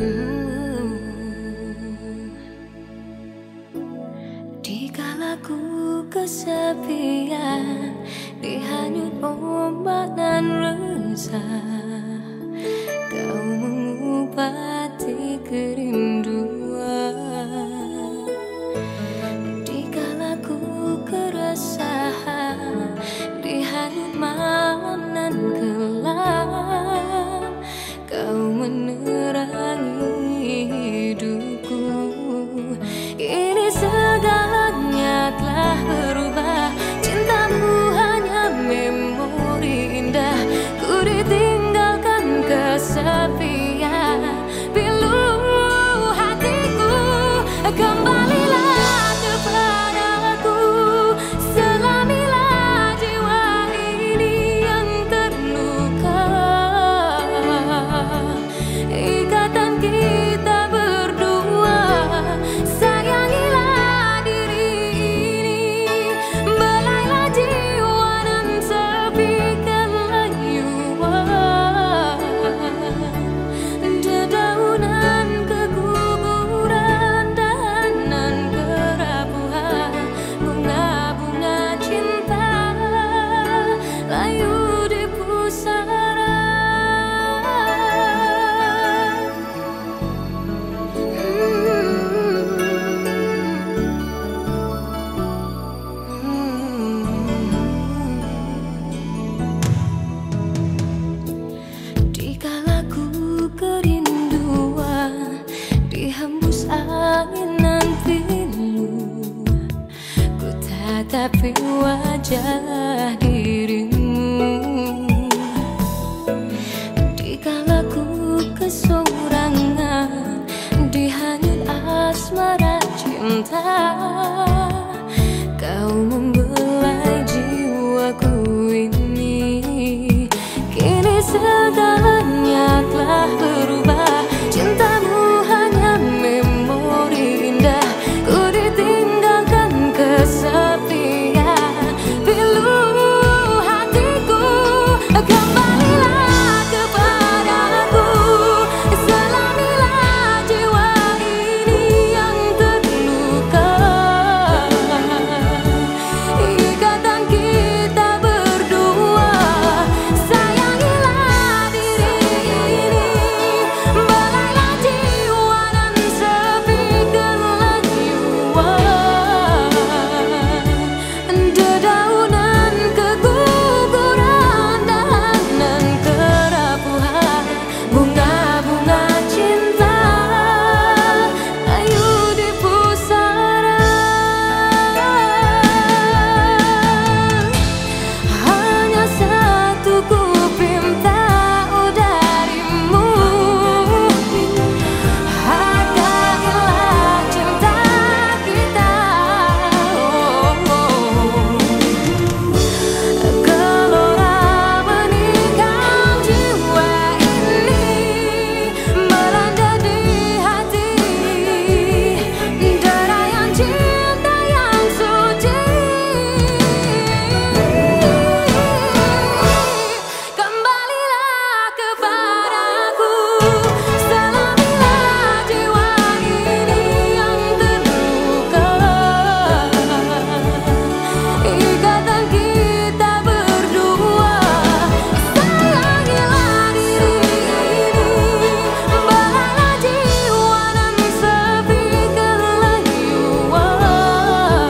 Dikala ku kesepian, dihanyut ombak dan resah, kau mengobati kerinduan. Dikala ku keresahan, dihanyut malam dan kelam, kau menerangi hidupku. Kini segalanya telah berubah, cintamu hanya memori indah. Ku ditinggalkan kesepian, pilu hatiku, kembalilah kepadaku. Selamilah jiwa ini yang terluka, ikatan kita berdua. Sayangilah diri ini, belailah jiwa dan sepikan layuan. Dedaunan keguguran, dahanan kerapuhan, bunga-bunga cinta layu di pusara. Dikala ku kerinduan, dihembus angin dan pilu, ku tatapi wajah dirimu. Dikala ku kesorangan, dihanyut asmara cinta, kau membelai jiwaku ini. Kini segalanya telah berubah, cintamu hanya memori indah. Ku ditinggalkan kesepian, pilu hatiku, kembalilah kepadaku. Selamilah jiwa ini yang terluka, ikatan kita berdua. Sayangilah diri ini, belailah jiwa dan sepikan layuan. Dedaunan keguguran, dahanan kerapuhan, bunga-bunga cinta layu di pusara. Hanya satu ku pinta darimu, hargailah cinta kita. Gelora menikam jiwa ini, melanda di hati, derayan cinta yang suci. Kembalilah kepadaku, selamilah jiwa ini yang terluka, ikatan kita berdua. Sayangilah diri ini, belailah jiwa dan sepikan layuan.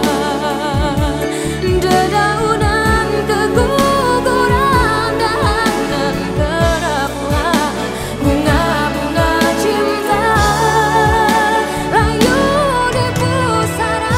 Dedaunan keguguran, dahanan kerapuhan, bunga-bunga cinta layu di pusara.